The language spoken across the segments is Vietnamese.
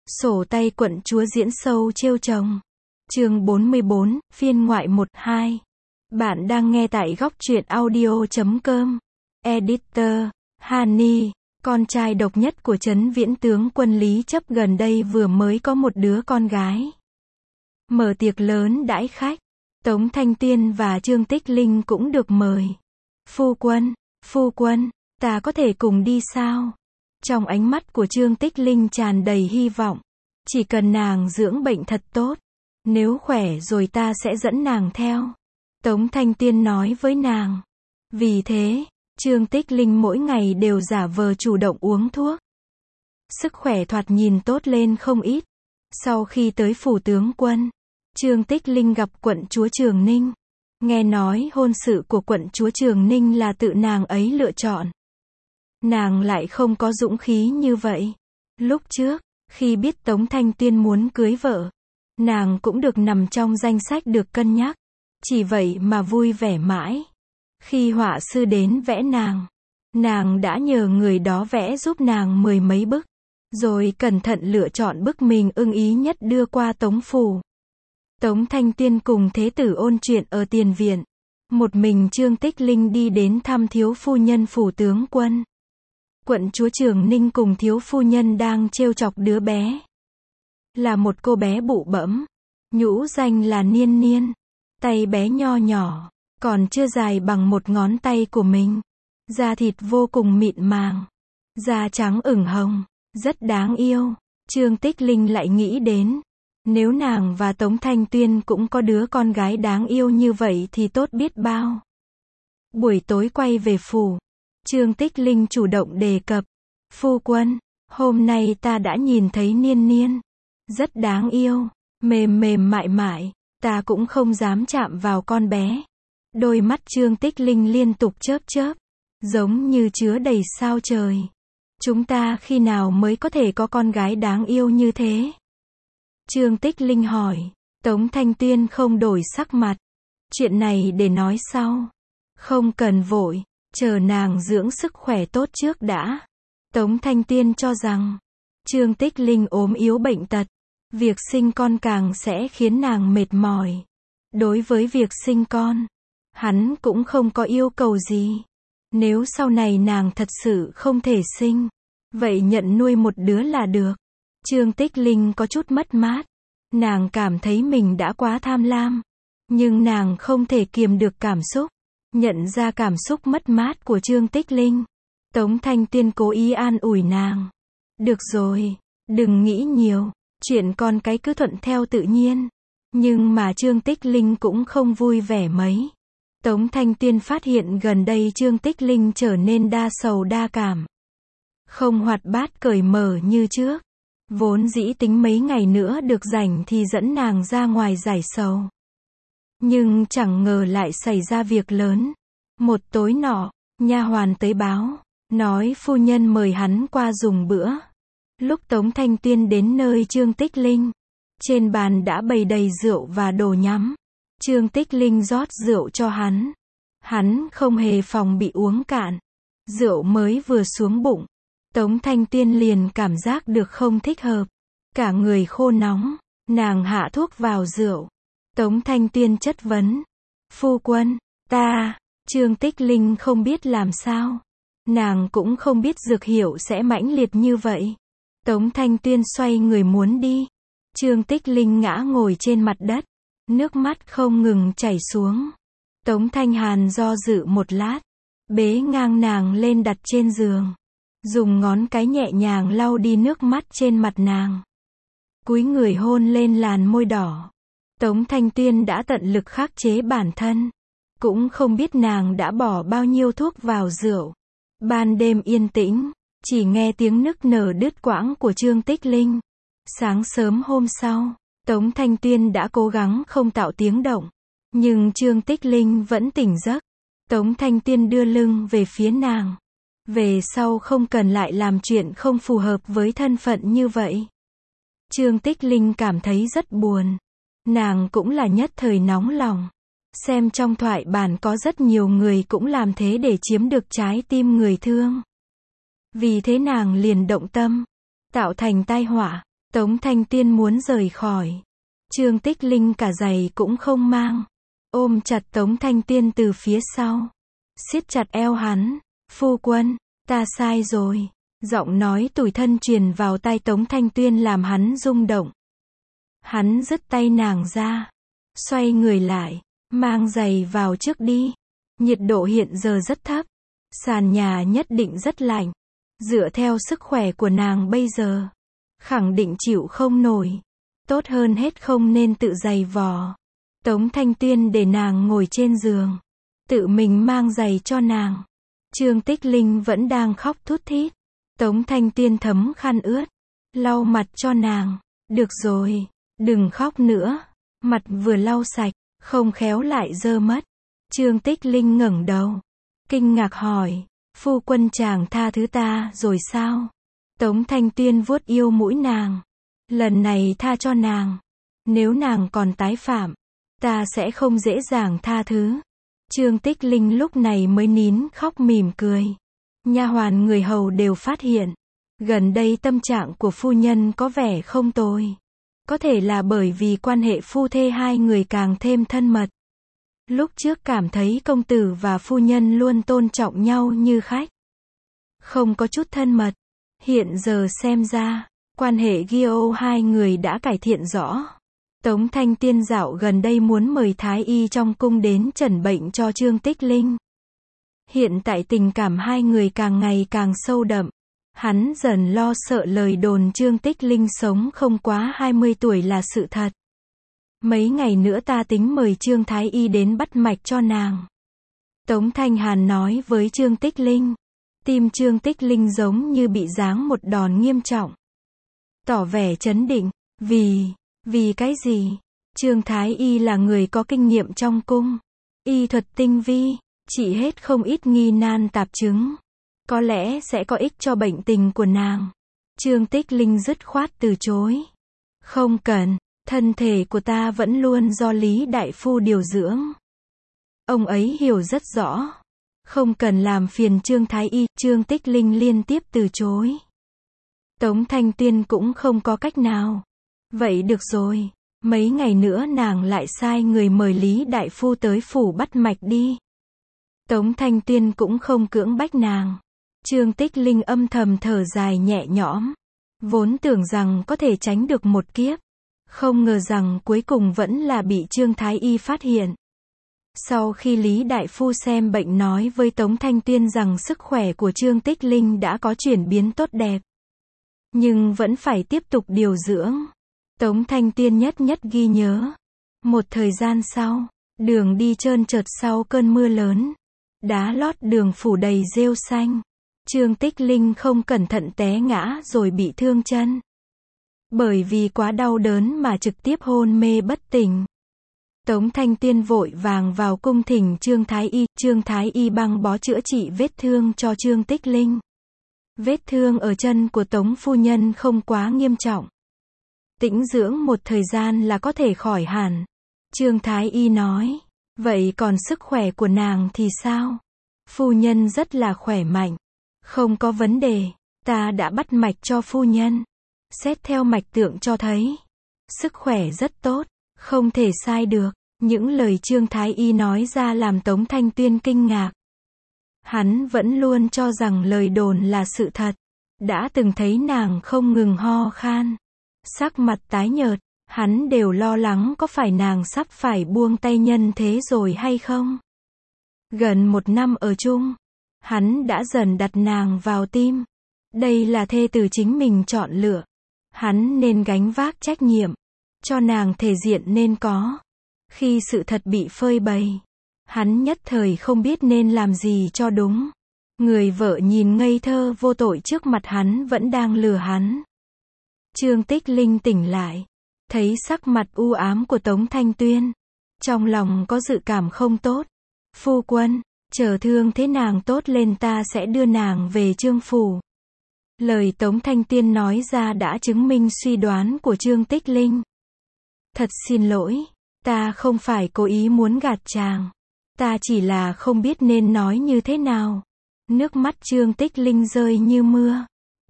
Sổ tay quận chúa diễn sâu trêu chồng. Chương 44, phiên ngoại 1-2. Bạn đang nghe tại góc truyện audio.com. Editor, Hani, con trai độc nhất của Trấn Viễn tướng quân Lý Chấp gần đây vừa mới có một đứa con gái. Mở tiệc lớn đãi khách. Tống Thanh Tiên và Trương Tích Linh cũng được mời. Phu quân, ta có thể cùng đi sao? Trong ánh mắt của Trương Tích Linh tràn đầy hy vọng. Chỉ cần nàng dưỡng bệnh thật tốt. Nếu khỏe rồi ta sẽ dẫn nàng theo. Tống Thanh Tiên nói với nàng. Vì thế, Trương Tích Linh mỗi ngày đều giả vờ chủ động uống thuốc. Sức khỏe thoạt nhìn tốt lên không ít. Sau khi tới phủ tướng quân, Trương Tích Linh gặp quận chúa Trường Ninh. Nghe nói hôn sự của quận chúa Trường Ninh là tự nàng ấy lựa chọn. Nàng lại không có dũng khí như vậy. Lúc trước, khi biết Tống Thanh Tiên muốn cưới vợ, nàng cũng được nằm trong danh sách được cân nhắc. Chỉ vậy mà vui vẻ mãi. Khi họa sư đến vẽ nàng đã nhờ người đó vẽ giúp nàng 10 mấy bức, rồi cẩn thận lựa chọn bức mình ưng ý nhất đưa qua Tống phủ. Tống Thanh Tiên cùng thế tử ôn chuyện ở tiền viện. Một mình Trương Tích Linh đi đến thăm thiếu phu nhân phủ tướng quân. Quận chúa Trường Ninh cùng thiếu phu nhân đang trêu chọc đứa bé. Là một cô bé bụ bẫm, nhũ danh là Niên Niên. Tay bé nho nhỏ, còn chưa dài bằng một ngón tay của mình. Da thịt vô cùng mịn màng, da trắng ửng hồng, rất đáng yêu. Trương Tích Linh lại nghĩ đến, nếu nàng và Tống Thanh Tuyên cũng có đứa con gái đáng yêu như vậy thì tốt biết bao. Buổi tối quay về phủ, Trương Tích Linh chủ động đề cập. Phu quân, hôm nay ta đã nhìn thấy Niên Niên. Rất đáng yêu, mềm mềm mại mại, ta cũng không dám chạm vào con bé. Đôi mắt Trương Tích Linh liên tục chớp chớp, giống như chứa đầy sao trời. Chúng ta khi nào mới có thể có con gái đáng yêu như thế? Trương Tích Linh hỏi. Tống Thanh Tuyên không đổi sắc mặt. Chuyện này để nói sau. Không cần vội, chờ nàng dưỡng sức khỏe tốt trước đã. Tống Thanh Tuyên cho rằng, Trương Tích Linh ốm yếu bệnh tật, việc sinh con càng sẽ khiến nàng mệt mỏi. Đối với việc sinh con, hắn cũng không có yêu cầu gì. Nếu sau này nàng thật sự không thể sinh, vậy nhận nuôi một đứa là được. Trương Tích Linh có chút mất mát. Nàng cảm thấy mình đã quá tham lam. Nhưng nàng không thể kiềm được cảm xúc. Nhận ra cảm xúc mất mát của Trương Tích Linh, Tống Thanh Tiên cố ý an ủi nàng. Được rồi, đừng nghĩ nhiều. Chuyện con cái cứ thuận theo tự nhiên. Nhưng mà Trương Tích Linh cũng không vui vẻ mấy. Tống Thanh Tiên phát hiện gần đây Trương Tích Linh trở nên đa sầu đa cảm. Không hoạt bát cởi mở như trước. Vốn dĩ tính mấy ngày nữa được rảnh thì dẫn nàng ra ngoài giải sầu. Nhưng chẳng ngờ lại xảy ra việc lớn. Một tối nọ, nha hoàn tới báo, nói phu nhân mời hắn qua dùng bữa. Lúc Tống Thanh Tiên đến nơi Trương Tích Linh, trên bàn đã bày đầy rượu và đồ nhắm. Trương Tích Linh rót rượu cho hắn. Hắn không hề phòng bị uống cạn. Rượu mới vừa xuống bụng, Tống Thanh Tiên liền cảm giác được không thích hợp. Cả người khô nóng, nàng hạ thuốc vào rượu. Tống Thanh Tiên chất vấn. Phu quân, Trương Tích Linh không biết làm sao. Nàng cũng không biết dược hiệu sẽ mãnh liệt như vậy. Tống Thanh Tuyên xoay người muốn đi. Trương Tích Linh ngã ngồi trên mặt đất. Nước mắt không ngừng chảy xuống. Tống Thanh Hàn do dự một lát. Bế ngang nàng lên đặt trên giường. Dùng ngón cái nhẹ nhàng lau đi nước mắt trên mặt nàng. Cúi người hôn lên làn môi đỏ. Tống Thanh Tuyên đã tận lực khắc chế bản thân. Cũng không biết nàng đã bỏ bao nhiêu thuốc vào rượu. Ban đêm yên tĩnh. Chỉ nghe tiếng nức nở đứt quãng của Trương Tích Linh. Sáng sớm hôm sau, Tống Thanh Tuyên đã cố gắng không tạo tiếng động. Nhưng Trương Tích Linh vẫn tỉnh giấc. Tống Thanh Tuyên đưa lưng về phía nàng. Về sau không cần lại làm chuyện không phù hợp với thân phận như vậy. Trương Tích Linh cảm thấy rất buồn. Nàng cũng là nhất thời nóng lòng. Xem trong thoại bản có rất nhiều người cũng làm thế để chiếm được trái tim người thương. Vì thế nàng liền động tâm, tạo thành tai họa. Tống Thanh Tuyên muốn rời khỏi. Trương Tích Linh cả giày cũng không mang. Ôm chặt Tống Thanh Tuyên từ phía sau. Siết chặt eo hắn. Phu quân, ta sai rồi. Giọng nói tủi thân truyền vào tai Tống Thanh Tuyên làm hắn rung động. Hắn dứt tay nàng ra. Xoay người lại. Mang giày vào trước đi. Nhiệt độ hiện giờ rất thấp. Sàn nhà nhất định rất lạnh. Dựa theo sức khỏe của nàng bây giờ, khẳng định chịu không nổi. Tốt hơn hết không nên tự giày vò. Tống Thanh Tuyên để nàng ngồi trên giường. Tự mình mang giày cho nàng. Trương Tích Linh vẫn đang khóc thút thít. Tống Thanh Tuyên thấm khăn ướt. Lau mặt cho nàng. Được rồi, đừng khóc nữa. Mặt vừa lau sạch, không khéo lại dơ mất. Trương Tích Linh ngẩng đầu. Kinh ngạc hỏi. Phu quân chàng tha thứ ta rồi sao? Tống Thanh Tuyên vuốt yêu mũi nàng. Lần này tha cho nàng. Nếu nàng còn tái phạm, ta sẽ không dễ dàng tha thứ. Trương Tích Linh lúc này mới nín khóc mỉm cười. Nha hoàn người hầu đều phát hiện. Gần đây tâm trạng của phu nhân có vẻ không tồi. Có thể là bởi vì quan hệ phu thê hai người càng thêm thân mật. Lúc trước cảm thấy công tử và phu nhân luôn tôn trọng nhau như khách. Không có chút thân mật. Hiện giờ xem ra, quan hệ Gio hai người đã cải thiện rõ. Tống Thanh Tuyên dạo gần đây muốn mời Thái Y trong cung đến chẩn bệnh cho Trương Tích Linh. Hiện tại tình cảm hai người càng ngày càng sâu đậm. Hắn dần lo sợ lời đồn Trương Tích Linh sống không quá 20 tuổi là sự thật. Mấy ngày nữa ta tính mời Trương Thái Y đến bắt mạch cho nàng. Tống Thanh Hàn nói với Trương Tích Linh. Tim Trương Tích Linh giống như bị giáng một đòn nghiêm trọng. Tỏ vẻ chấn định. Vì cái gì? Trương Thái Y là người có kinh nghiệm trong cung. Y thuật tinh vi, trị hết không ít nghi nan tạp chứng. Có lẽ sẽ có ích cho bệnh tình của nàng. Trương Tích Linh dứt khoát từ chối. Không cần, thân thể của ta vẫn luôn do Lý Đại Phu điều dưỡng. Ông ấy hiểu rất rõ. Không cần làm phiền Trương Thái Y. Trương Tích Linh liên tiếp từ chối. Tống Thanh Tuyên cũng không có cách nào. Vậy được rồi, mấy ngày nữa nàng lại sai người mời Lý Đại Phu tới phủ bắt mạch đi. Tống Thanh Tuyên cũng không cưỡng bách nàng. Trương Tích Linh âm thầm thở dài nhẹ nhõm. Vốn tưởng rằng có thể tránh được một kiếp. Không ngờ rằng cuối cùng vẫn là bị Trương Thái Y phát hiện. Sau khi Lý Đại Phu xem bệnh nói với Tống Thanh Tuyên rằng sức khỏe của Trương Tích Linh đã có chuyển biến tốt đẹp. Nhưng vẫn phải tiếp tục điều dưỡng. Tống Thanh Tuyên nhất ghi nhớ. Một thời gian sau, đường đi trơn trượt sau cơn mưa lớn. Đá lót đường phủ đầy rêu xanh. Trương Tích Linh không cẩn thận té ngã rồi bị thương chân. Bởi vì quá đau đớn mà trực tiếp hôn mê bất tỉnh. Tống Thanh Tuyên vội vàng vào cung thỉnh Trương Thái Y. Trương Thái Y băng bó chữa trị vết thương cho Trương Tích Linh. Vết thương ở chân của Tống phu nhân không quá nghiêm trọng. Tĩnh dưỡng một thời gian là có thể khỏi hẳn. Trương Thái Y nói. Vậy còn sức khỏe của nàng thì sao? Phu nhân rất là khỏe mạnh. Không có vấn đề. Ta đã bắt mạch cho phu nhân. Xét theo mạch tượng cho thấy. Sức khỏe rất tốt. Không thể sai được. Những lời Trương Thái Y nói ra làm Tống Thanh Tuyên kinh ngạc. Hắn vẫn luôn cho rằng lời đồn là sự thật. Đã từng thấy nàng không ngừng ho khan. Sắc mặt tái nhợt. Hắn đều lo lắng có phải nàng sắp phải buông tay nhân thế rồi hay không. Gần 1 năm ở chung. Hắn đã dần đặt nàng vào tim. Đây là thê tử chính mình chọn lựa. Hắn nên gánh vác trách nhiệm. Cho nàng thể diện nên có. Khi sự thật bị phơi bày. Hắn nhất thời không biết nên làm gì cho đúng. Người vợ nhìn ngây thơ vô tội trước mặt hắn vẫn đang lừa hắn. Trương Tích Linh tỉnh lại. Thấy sắc mặt u ám của Tống Thanh Tuyên. Trong lòng có dự cảm không tốt. Phu quân, chờ thương thế nàng tốt lên ta sẽ đưa nàng về Trương phủ. Lời Tống Thanh Tuyên nói ra đã chứng minh suy đoán của Trương Tích Linh. Thật xin lỗi, ta không phải cố ý muốn gạt chàng. Ta chỉ là không biết nên nói như thế nào. Nước mắt Trương Tích Linh rơi như mưa.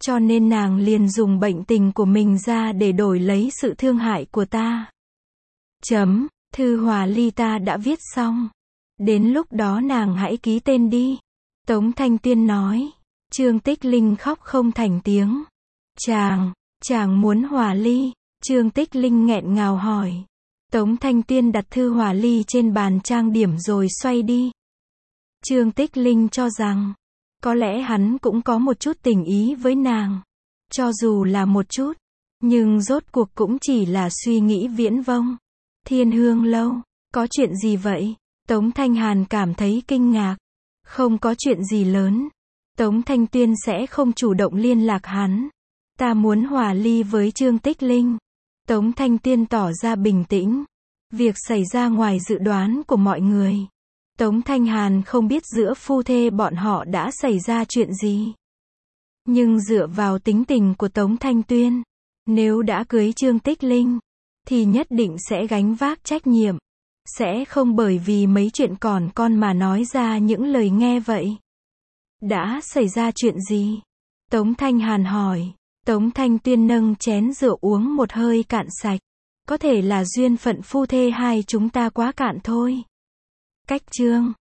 Cho nên nàng liền dùng bệnh tình của mình ra để đổi lấy sự thương hại của ta. Thư hòa ly ta đã viết xong. Đến lúc đó nàng hãy ký tên đi. Tống Thanh Tuyên nói. Trương Tích Linh khóc không thành tiếng. Chàng muốn hòa ly. Trương Tích Linh nghẹn ngào hỏi. Tống Thanh Tuyên đặt thư hòa ly trên bàn trang điểm rồi xoay đi. Trương Tích Linh cho rằng, có lẽ hắn cũng có một chút tình ý với nàng. Cho dù là một chút, nhưng rốt cuộc cũng chỉ là suy nghĩ viễn vông. Thiên Hương Lâu, có chuyện gì vậy? Tống Thanh Hàn cảm thấy kinh ngạc. Không có chuyện gì lớn. Tống Thanh Tuyên sẽ không chủ động liên lạc hắn. Ta muốn hòa ly với Trương Tích Linh. Tống Thanh Tuyên tỏ ra bình tĩnh. Việc xảy ra ngoài dự đoán của mọi người. Tống Thanh Hàn không biết giữa phu thê bọn họ đã xảy ra chuyện gì. Nhưng dựa vào tính tình của Tống Thanh Tuyên, nếu đã cưới Trương Tích Linh, thì nhất định sẽ gánh vác trách nhiệm. Sẽ không bởi vì mấy chuyện còn con mà nói ra những lời nghe vậy. Đã xảy ra chuyện gì? Tống Thanh Hàn hỏi. Tống Thanh Tuyên nâng chén rượu uống một hơi cạn sạch. Có thể là duyên phận phu thê hai chúng ta quá cạn thôi. Cách Trương